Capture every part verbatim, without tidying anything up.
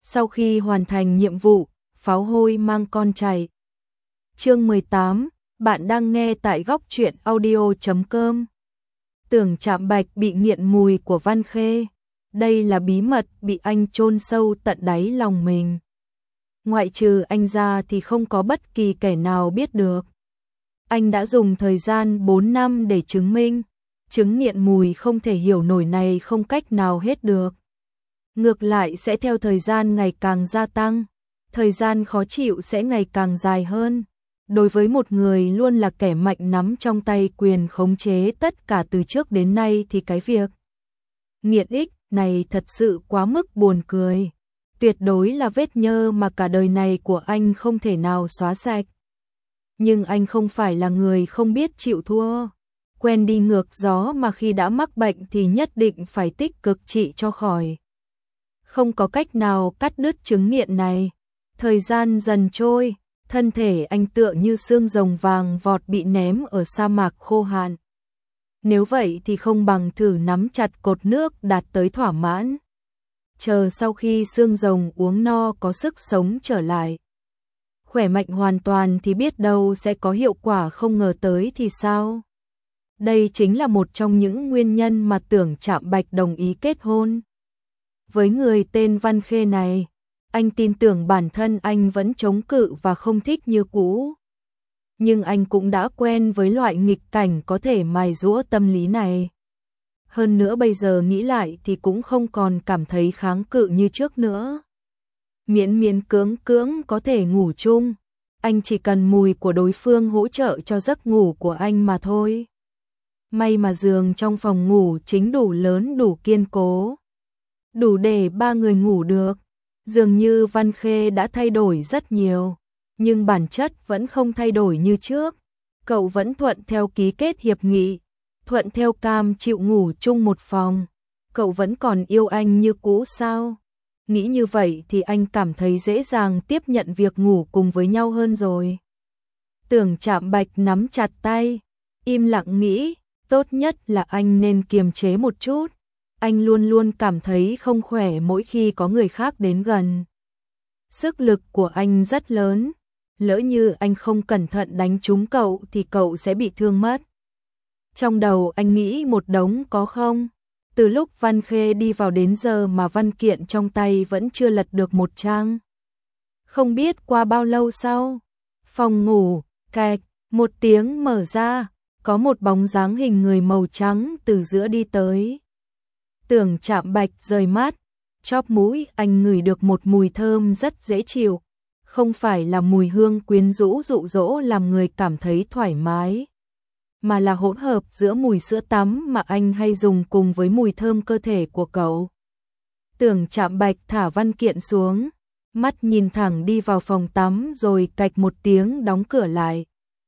Sau khi hoàn thành nhiệm vụ, pháo hôi mang con chạy. Chương mười tám, bạn đang nghe tại góc truyện audio chấm com. Tưởng Trạm Bạch bị nghiện mùi của Văn Khê. Đây là bí mật bị anh chôn sâu tận đáy lòng mình. Ngoại trừ anh ra thì không có bất kỳ kẻ nào biết được. Anh đã dùng thời gian bốn năm để chứng minh, chứng nghiện mùi không thể hiểu nổi này không cách nào hết được. Ngược lại sẽ theo thời gian ngày càng gia tăng, thời gian khó chịu sẽ ngày càng dài hơn. Đối với một người luôn là kẻ mạnh nắm trong tay quyền khống chế tất cả từ trước đến nay thì cái việc nghiện ích này thật sự quá mức buồn cười. Tuyệt đối là vết nhơ mà cả đời này của anh không thể nào xóa sạch. Nhưng anh không phải là người không biết chịu thua. Quen đi ngược gió mà khi đã mắc bệnh thì nhất định phải tích cực trị cho khỏi. Không có cách nào cắt đứt chứng nghiện này. Thời gian dần trôi, thân thể anh tựa như xương rồng vàng vọt bị ném ở sa mạc khô hạn. Nếu vậy thì không bằng thử nắm chặt cột nước đạt tới thỏa mãn. Chờ sau khi xương rồng uống no có sức sống trở lại. Khỏe mạnh hoàn toàn thì biết đâu sẽ có hiệu quả không ngờ tới thì sao? Đây chính là một trong những nguyên nhân mà Tưởng Trạm Bạch đồng ý kết hôn. Với người tên Văn Khê này, anh tin tưởng bản thân anh vẫn chống cự và không thích như cũ. Nhưng anh cũng đã quen với loại nghịch cảnh có thể mài giũa tâm lý này. Hơn nữa bây giờ nghĩ lại thì cũng không còn cảm thấy kháng cự như trước nữa. Miễn miễn cưỡng cưỡng có thể ngủ chung, anh chỉ cần mùi của đối phương hỗ trợ cho giấc ngủ của anh mà thôi. May mà giường trong phòng ngủ chính đủ lớn đủ kiên cố, đủ để ba người ngủ được. Dường như Văn Khê đã thay đổi rất nhiều, nhưng bản chất vẫn không thay đổi như trước. Cậu vẫn thuận theo ký kết hiệp nghị, thuận theo cam chịu ngủ chung một phòng. Cậu vẫn còn yêu anh như cũ sao? Nghĩ như vậy thì anh cảm thấy dễ dàng tiếp nhận việc ngủ cùng với nhau hơn rồi. Tưởng Trạm Bạch nắm chặt tay, im lặng nghĩ, tốt nhất là anh nên kiềm chế một chút. Anh luôn luôn cảm thấy không khỏe mỗi khi có người khác đến gần. Sức lực của anh rất lớn, lỡ như anh không cẩn thận đánh trúng cậu thì cậu sẽ bị thương mất. Trong đầu anh nghĩ một đống có không? Từ lúc Văn Khê đi vào đến giờ mà văn kiện trong tay vẫn chưa lật được một trang. Không biết qua bao lâu sau, phòng ngủ, kẹt, một tiếng mở ra, có một bóng dáng hình người màu trắng từ giữa đi tới. Tưởng Trạm Bạch rời mắt, chóp mũi anh ngửi được một mùi thơm rất dễ chịu, không phải là mùi hương quyến rũ dụ dỗ làm người cảm thấy thoải mái, mà là hỗn hợp giữa mùi sữa tắm mà anh hay dùng cùng với mùi thơm cơ thể của cậu. Tưởng Trạm Bạch thả văn kiện xuống, mắt nhìn thẳng đi vào phòng tắm rồi cạch một tiếng đóng cửa lại.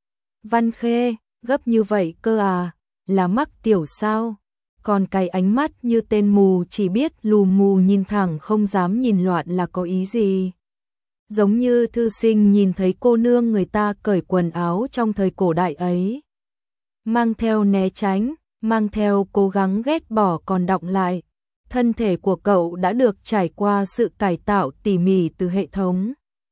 Văn Khê, gấp như vậy cơ à, là mắc tiểu sao? Còn cái ánh mắt như tên mù chỉ biết lù mù nhìn thẳng không dám nhìn loạn là có ý gì? Giống như thư sinh nhìn thấy cô nương người ta cởi quần áo trong thời cổ đại ấy. Mang theo né tránh, mang theo cố gắng ghét bỏ còn đọng lại. Thân thể của cậu đã được trải qua sự cải tạo tỉ mỉ từ hệ thống.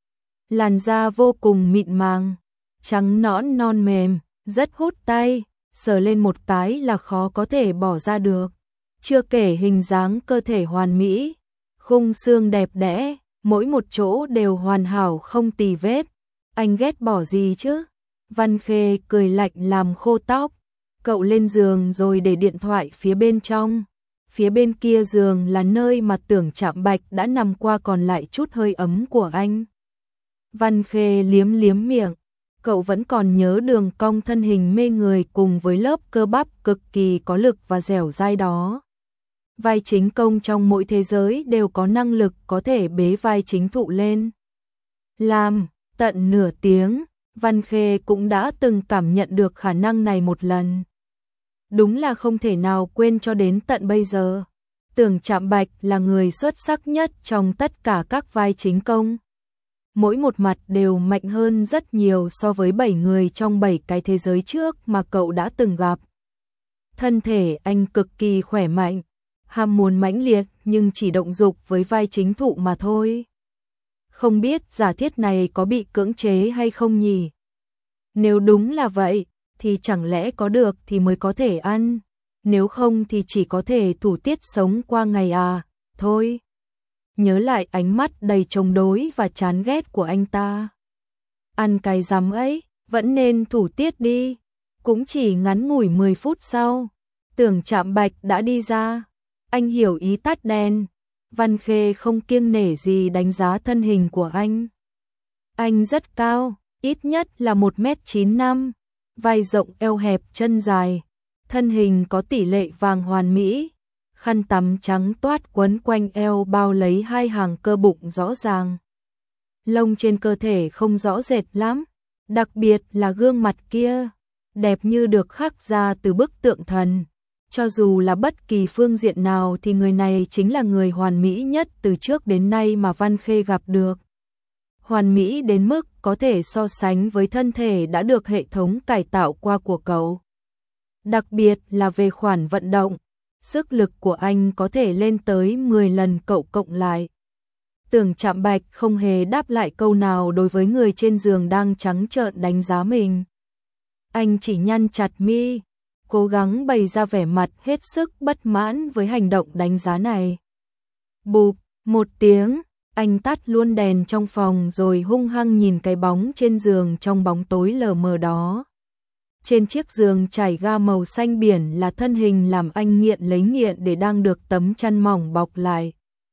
Làn da vô cùng mịn màng, trắng nõn non mềm, rất hút tay. Sờ lên một cái là khó có thể bỏ ra được. Chưa kể hình dáng cơ thể hoàn mỹ, khung xương đẹp đẽ, mỗi một chỗ đều hoàn hảo không tì vết. Anh ghét bỏ gì chứ? Văn Khê cười lạnh làm khô tóc. Cậu lên giường rồi để điện thoại phía bên trong. Phía bên kia giường là nơi mà Tưởng Trạm Bạch đã nằm qua còn lại chút hơi ấm của anh. Văn Khê liếm liếm miệng. Cậu vẫn còn nhớ đường cong thân hình mê người cùng với lớp cơ bắp cực kỳ có lực và dẻo dai đó. Vai chính công trong mỗi thế giới đều có năng lực có thể bế vai chính thụ lên. Làm, tận nửa tiếng, Văn Khê cũng đã từng cảm nhận được khả năng này một lần. Đúng là không thể nào quên cho đến tận bây giờ. Tưởng Trạm Bạch là người xuất sắc nhất trong tất cả các vai chính công. Mỗi một mặt đều mạnh hơn rất nhiều so với bảy người trong bảy cái thế giới trước mà cậu đã từng gặp. Thân thể anh cực kỳ khỏe mạnh, ham muốn mãnh liệt nhưng chỉ động dục với vai chính thụ mà thôi. không biết giả thiết này có bị cưỡng chế hay không nhỉ? Nếu đúng là vậy, thì chẳng lẽ có được thì mới có thể ăn, nếu không thì chỉ có thể thủ tiết sống qua ngày à, thôi. Nhớ lại ánh mắt đầy chống đối và chán ghét của anh ta. Ăn cái rắm ấy, vẫn nên thủ tiết đi. Cũng chỉ ngắn ngủi mười phút sau, Tưởng Trạm Bạch đã đi ra. Anh hiểu ý tắt đèn. Văn Khê không kiêng nể gì đánh giá thân hình của anh. Anh rất cao, ít nhất là một mét chín mươi lăm, vai rộng eo hẹp chân dài, thân hình có tỷ lệ vàng hoàn mỹ, khăn tắm trắng toát quấn quanh eo bao lấy hai hàng cơ bụng rõ ràng. Lông trên cơ thể không rõ rệt lắm, đặc biệt là gương mặt kia, đẹp như được khắc ra từ bức tượng thần. Cho dù là bất kỳ phương diện nào thì người này chính là người hoàn mỹ nhất từ trước đến nay mà Văn Khê gặp được. Hoàn mỹ đến mức có thể so sánh với thân thể đã được hệ thống cải tạo qua của cậu. Đặc biệt là về khoản vận động, sức lực của anh có thể lên tới mười lần cậu cộng lại. Tưởng Trạm Bạch không hề đáp lại câu nào đối với người trên giường đang trắng trợn đánh giá mình. Anh chỉ nhăn chặt mi, cố gắng bày ra vẻ mặt hết sức bất mãn với hành động đánh giá này. Bụp, một tiếng, anh tắt luôn đèn trong phòng rồi hung hăng nhìn cái bóng trên giường trong bóng tối lờ mờ đó. Trên chiếc giường trải ga màu xanh biển là thân hình làm anh nghiện lấy nghiện để đang được tấm chăn mỏng bọc lại.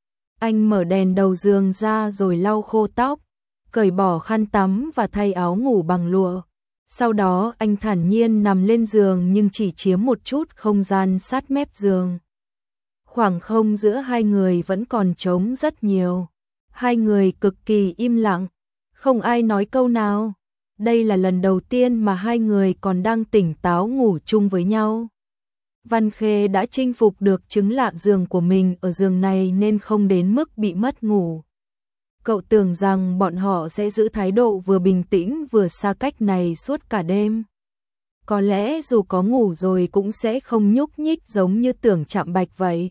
Anh mở đèn đầu giường ra rồi lau khô tóc, cởi bỏ khăn tắm và thay áo ngủ bằng lụa. Sau đó anh thản nhiên nằm lên giường nhưng chỉ chiếm một chút không gian sát mép giường. Khoảng không giữa hai người vẫn còn trống rất nhiều. Hai người cực kỳ im lặng, không ai nói câu nào. Đây là lần đầu tiên mà hai người còn đang tỉnh táo ngủ chung với nhau. Văn Khê đã chinh phục được chứng lạ giường của mình ở giường này nên không đến mức bị mất ngủ. Cậu tưởng rằng bọn họ sẽ giữ thái độ vừa bình tĩnh vừa xa cách này suốt cả đêm. Có lẽ dù có ngủ rồi cũng sẽ không nhúc nhích giống như Tưởng Trạm Bạch vậy.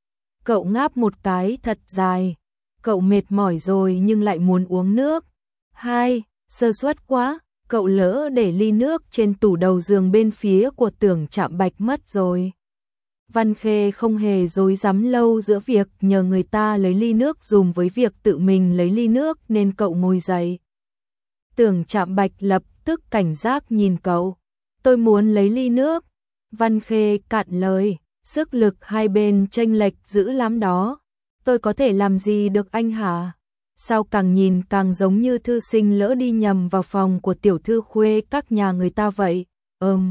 Cậu ngáp một cái thật dài. Cậu mệt mỏi rồi nhưng lại muốn uống nước. Hai, sơ suất quá, cậu lỡ để ly nước trên tủ đầu giường bên phía của Tưởng Trạm Bạch mất rồi. Văn Khê không hề dối dám lâu giữa việc nhờ người ta lấy ly nước dùm với việc tự mình lấy ly nước nên cậu ngồi dậy. Tưởng Trạm Bạch lập tức cảnh giác nhìn cậu. Tôi muốn lấy ly nước. Văn Khê cạn lời, sức lực hai bên chênh lệch dữ lắm đó. Tôi có thể làm gì được anh hả? Sao càng nhìn càng giống như thư sinh lỡ đi nhầm vào phòng của tiểu thư khuê các nhà người ta vậy. Ừm.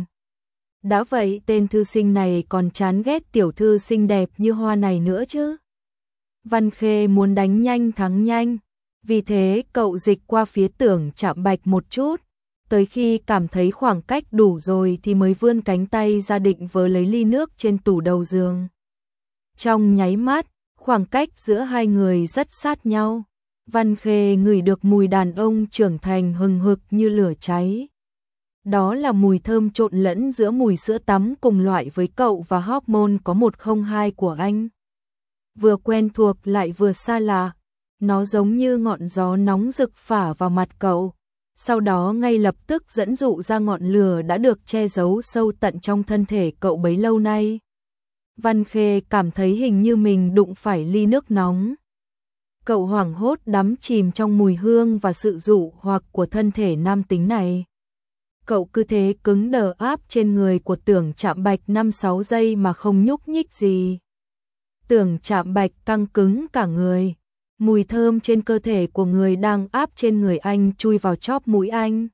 Đã vậy tên thư sinh này còn chán ghét tiểu thư xinh đẹp như hoa này nữa chứ. Văn Khê muốn đánh nhanh thắng nhanh. Vì thế cậu dịch qua phía Tưởng Trạm Bạch một chút. Tới khi cảm thấy khoảng cách đủ rồi thì mới vươn cánh tay ra định vớ lấy ly nước trên tủ đầu giường. Trong nháy mắt, khoảng cách giữa hai người rất sát nhau. Văn Khê ngửi được mùi đàn ông trưởng thành hừng hực như lửa cháy. Đó là mùi thơm trộn lẫn giữa mùi sữa tắm cùng loại với cậu và hormone có một không hai của anh. Vừa quen thuộc lại vừa xa lạ. Nó giống như ngọn gió nóng rực phả vào mặt cậu. Sau đó ngay lập tức dẫn dụ ra ngọn lửa đã được che giấu sâu tận trong thân thể cậu bấy lâu nay. Văn Khê cảm thấy hình như mình đụng phải ly nước nóng. Cậu hoảng hốt đắm chìm trong mùi hương và sự dụ hoặc của thân thể nam tính này. Cậu cứ thế cứng đờ áp trên người của Tưởng Trạm Bạch năm sáu giây mà không nhúc nhích gì. Tưởng Trạm Bạch căng cứng cả người. Mùi thơm trên cơ thể của người đang áp trên người anh chui vào chóp mũi anh.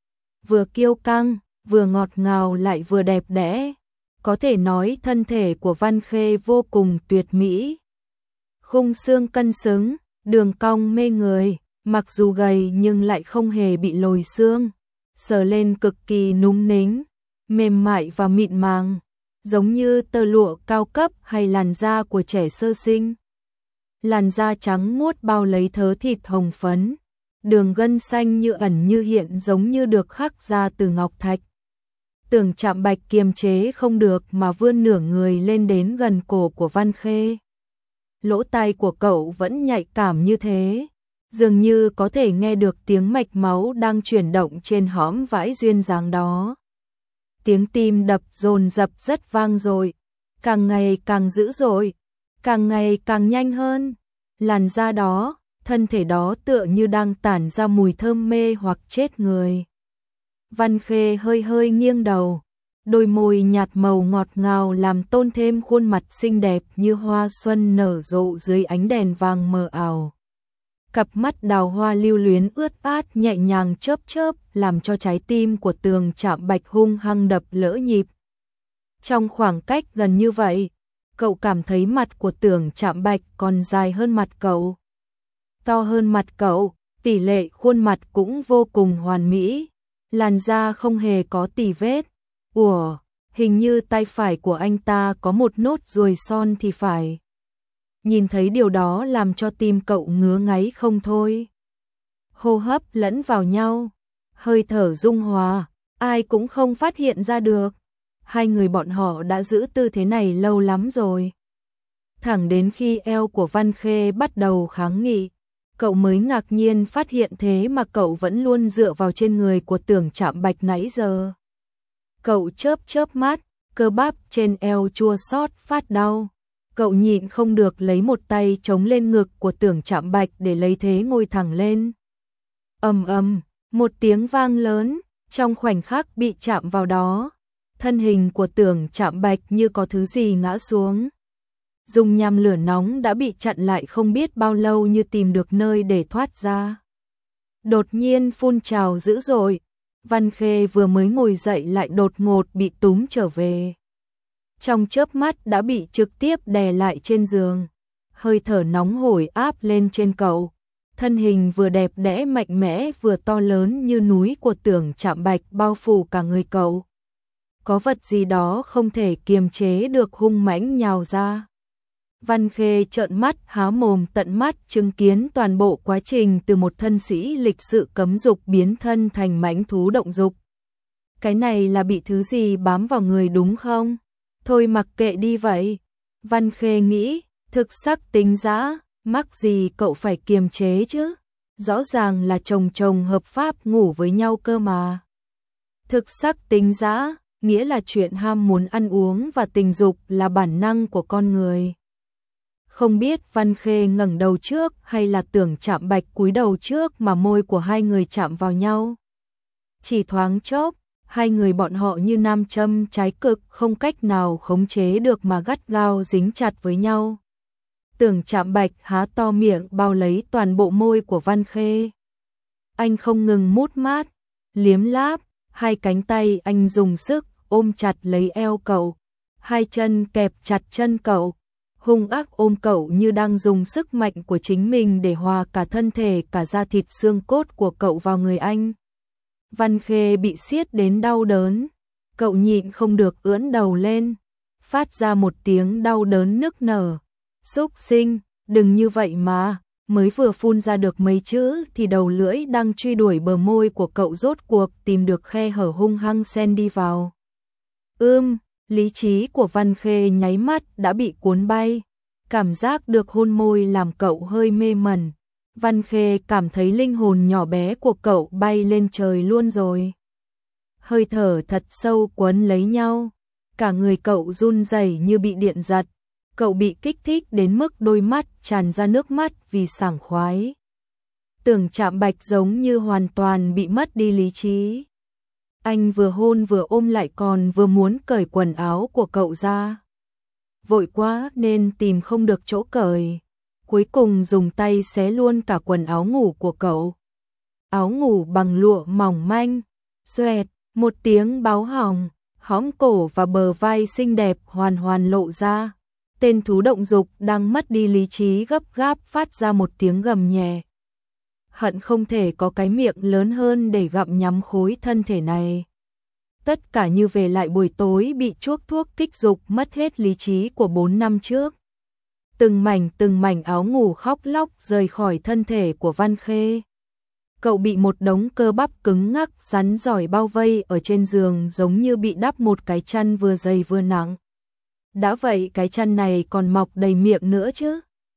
Vừa kiêu căng, vừa ngọt ngào lại vừa đẹp đẽ. Có thể nói thân thể của Văn Khê vô cùng tuyệt mỹ. Khung xương cân xứng, đường cong mê người, mặc dù gầy nhưng lại không hề bị lồi xương. Sờ lên cực kỳ núng nính, mềm mại và mịn màng, giống như tơ lụa cao cấp hay làn da của trẻ sơ sinh. Làn da trắng muốt bao lấy thớ thịt hồng phấn, đường gân xanh như ẩn như hiện giống như được khắc ra từ ngọc thạch. Tưởng Trạm Bạch kiềm chế không được mà vươn nửa người lên đến gần cổ của Văn Khê. Lỗ tai của cậu vẫn nhạy cảm như thế, dường như có thể nghe được tiếng mạch máu đang chuyển động trên hõm vãi duyên dáng đó. Tiếng tim đập dồn dập rất vang dội, càng ngày càng dữ dội, càng ngày càng nhanh hơn. Làn da đó, thân thể đó tựa như đang tản ra mùi thơm mê hoặc chết người. Văn Khê hơi hơi nghiêng đầu, đôi môi nhạt màu ngọt ngào làm tôn thêm khuôn mặt xinh đẹp như hoa xuân nở rộ dưới ánh đèn vàng mờ ảo. Cặp mắt đào hoa lưu luyến ướt át nhẹ nhàng chớp chớp làm cho trái tim của Tường Trạm Bạch hung hăng đập lỡ nhịp. Trong khoảng cách gần như vậy, cậu cảm thấy mặt của Tường Trạm Bạch còn dài hơn mặt cậu, to hơn mặt cậu, tỷ lệ khuôn mặt cũng vô cùng hoàn mỹ, làn da không hề có tì vết. Ủa, hình như tay phải của anh ta có một nốt ruồi son thì phải. Nhìn thấy điều đó làm cho tim cậu ngứa ngáy không thôi. Hô hấp lẫn vào nhau, hơi thở dung hòa, ai cũng không phát hiện ra được. Hai người bọn họ đã giữ tư thế này lâu lắm rồi. Thẳng đến khi eo của Văn Khê bắt đầu kháng nghị, cậu mới ngạc nhiên phát hiện thế mà cậu vẫn luôn dựa vào trên người của Tưởng Trạm Bạch nãy giờ. Cậu chớp chớp mắt, cơ bắp trên eo chua xót phát đau. Cậu nhịn không được lấy một tay chống lên ngực của Tưởng Trạm Bạch để lấy thế ngồi thẳng lên. Ầm ầm, một tiếng vang lớn, trong khoảnh khắc bị chạm vào đó, thân hình của Tưởng Trạm Bạch như có thứ gì ngã xuống. Dung nham lửa nóng đã bị chặn lại không biết bao lâu như tìm được nơi để thoát ra. Đột nhiên phun trào dữ dội, Văn Khê vừa mới ngồi dậy lại đột ngột bị túm trở về. Trong chớp mắt đã bị trực tiếp đè lại trên giường, hơi thở nóng hổi áp lên trên cậu. Thân hình vừa đẹp đẽ mạnh mẽ vừa to lớn như núi của Tưởng Trạm Bạch bao phủ cả người cậu. Có vật gì đó không thể kiềm chế được hung mãnh nhào ra. Văn Khê trợn mắt há mồm tận mắt chứng kiến toàn bộ quá trình từ một thân sĩ lịch sự cấm dục biến thân thành mãnh thú động dục. Cái này là bị thứ gì bám vào người đúng không? Thôi mặc kệ đi vậy. Văn Khê nghĩ, thực sắc tính dã, mắc gì cậu phải kiềm chế chứ? Rõ ràng là chồng chồng hợp pháp ngủ với nhau cơ mà. Thực sắc tính dã, nghĩa là chuyện ham muốn ăn uống và tình dục là bản năng của con người. Không biết Văn Khê ngẩng đầu trước hay là Tưởng Trạm Bạch cúi đầu trước mà môi của hai người chạm vào nhau. Chỉ thoáng chốc, hai người bọn họ như nam châm trái cực không cách nào khống chế được mà gắt gao dính chặt với nhau. Tưởng Trạm Bạch há to miệng bao lấy toàn bộ môi của Văn Khê. Anh không ngừng mút mát, liếm láp, hai cánh tay anh dùng sức ôm chặt lấy eo cậu, hai chân kẹp chặt chân cậu, hung ác ôm cậu như đang dùng sức mạnh của chính mình để hòa cả thân thể cả da thịt xương cốt của cậu vào người anh. Văn Khê bị siết đến đau đớn, cậu nhịn không được ưỡn đầu lên, phát ra một tiếng đau đớn nức nở. Xúc sinh, đừng như vậy mà, mới vừa phun ra được mấy chữ thì đầu lưỡi đang truy đuổi bờ môi của cậu rốt cuộc tìm được khe hở hung hăng xen đi vào. Ưm, lý trí của Văn Khê nháy mắt đã bị cuốn bay, cảm giác được hôn môi làm cậu hơi mê mẩn. Văn Khê cảm thấy linh hồn nhỏ bé của cậu bay lên trời luôn rồi. Hơi thở thật sâu quấn lấy nhau, cả người cậu run rẩy như bị điện giật. Cậu bị kích thích đến mức đôi mắt tràn ra nước mắt vì sảng khoái. Tưởng Trạm Bạch giống như hoàn toàn bị mất đi lý trí. Anh vừa hôn vừa ôm lại còn vừa muốn cởi quần áo của cậu ra. Vội quá nên tìm không được chỗ cởi. Cuối cùng dùng tay xé luôn cả quần áo ngủ của cậu. Áo ngủ bằng lụa mỏng manh, xoẹt, một tiếng báo hỏng, hõm cổ và bờ vai xinh đẹp hoàn hoàn lộ ra. Tên thú động dục đang mất đi lý trí gấp gáp phát ra một tiếng gầm nhẹ. Hận không thể có cái miệng lớn hơn để gặm nhắm khối thân thể này. Tất cả như về lại buổi tối bị chuốc thuốc kích dục mất hết lý trí của bốn năm trước. Từng mảnh từng mảnh áo ngủ khóc lóc rời khỏi thân thể của Văn Khê. Cậu bị một đống cơ bắp cứng ngắc rắn giỏi bao vây ở trên giường giống như bị đắp một cái chăn vừa dày vừa nặng. Đã vậy cái chăn này còn mọc đầy miệng nữa chứ.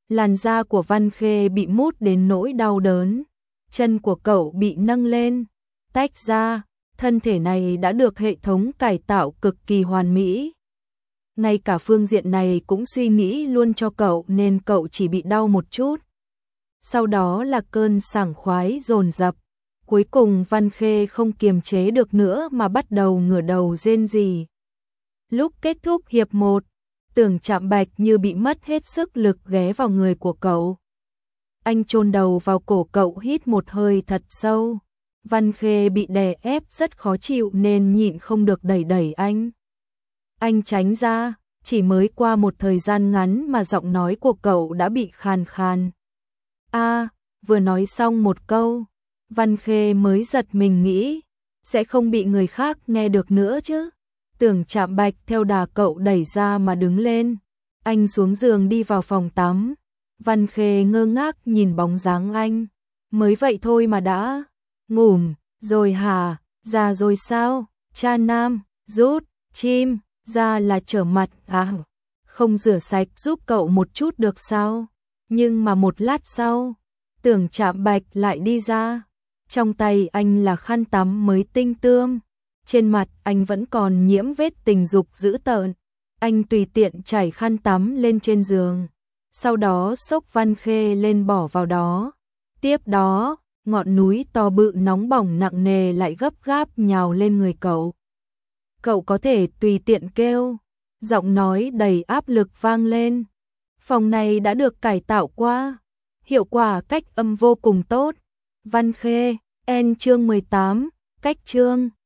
Làn da của Văn Khê bị mút đến nỗi đau đớn. Chân của cậu bị nâng lên, tách ra, thân thể này đã được hệ thống cải tạo cực kỳ hoàn mỹ. Ngay cả phương diện này cũng suy nghĩ luôn cho cậu nên cậu chỉ bị đau một chút. Sau đó là cơn sảng khoái dồn dập. Cuối cùng Văn Khê không kiềm chế được nữa mà bắt đầu ngửa đầu rên rỉ. Lúc kết thúc hiệp một, Tưởng Trạm Bạch như bị mất hết sức lực ghé vào người của cậu. Anh chôn đầu vào cổ cậu hít một hơi thật sâu. Văn Khê bị đè ép rất khó chịu nên nhịn không được đẩy đẩy anh. Anh tránh ra, chỉ mới qua một thời gian ngắn mà giọng nói của cậu đã bị khàn khàn. A, vừa nói xong một câu, Văn Khê mới giật mình nghĩ, sẽ không bị người khác nghe được nữa chứ. Tưởng Trạm Bạch theo đà cậu đẩy ra mà đứng lên. Anh xuống giường đi vào phòng tắm. Văn Khê ngơ ngác nhìn bóng dáng anh. Mới vậy thôi mà đã ngủm rồi hả? Già rồi sao? Cha nam, rút, chim, ra là trở mặt à? Không rửa sạch giúp cậu một chút được sao? Nhưng mà một lát sau, Tưởng Trạm Bạch lại đi ra. Trong tay anh là khăn tắm mới tinh tươm. Trên mặt anh vẫn còn nhiễm vết tình dục dữ tợn. Anh tùy tiện chảy khăn tắm lên trên giường. Sau đó xốc Văn Khê lên bỏ vào đó. Tiếp đó, ngọn núi to bự nóng bỏng nặng nề lại gấp gáp nhào lên người cậu. Cậu có thể tùy tiện kêu. Giọng nói đầy áp lực vang lên. Phòng này đã được cải tạo qua. Hiệu quả cách âm vô cùng tốt. Văn Khê, N chương mười tám, cách chương.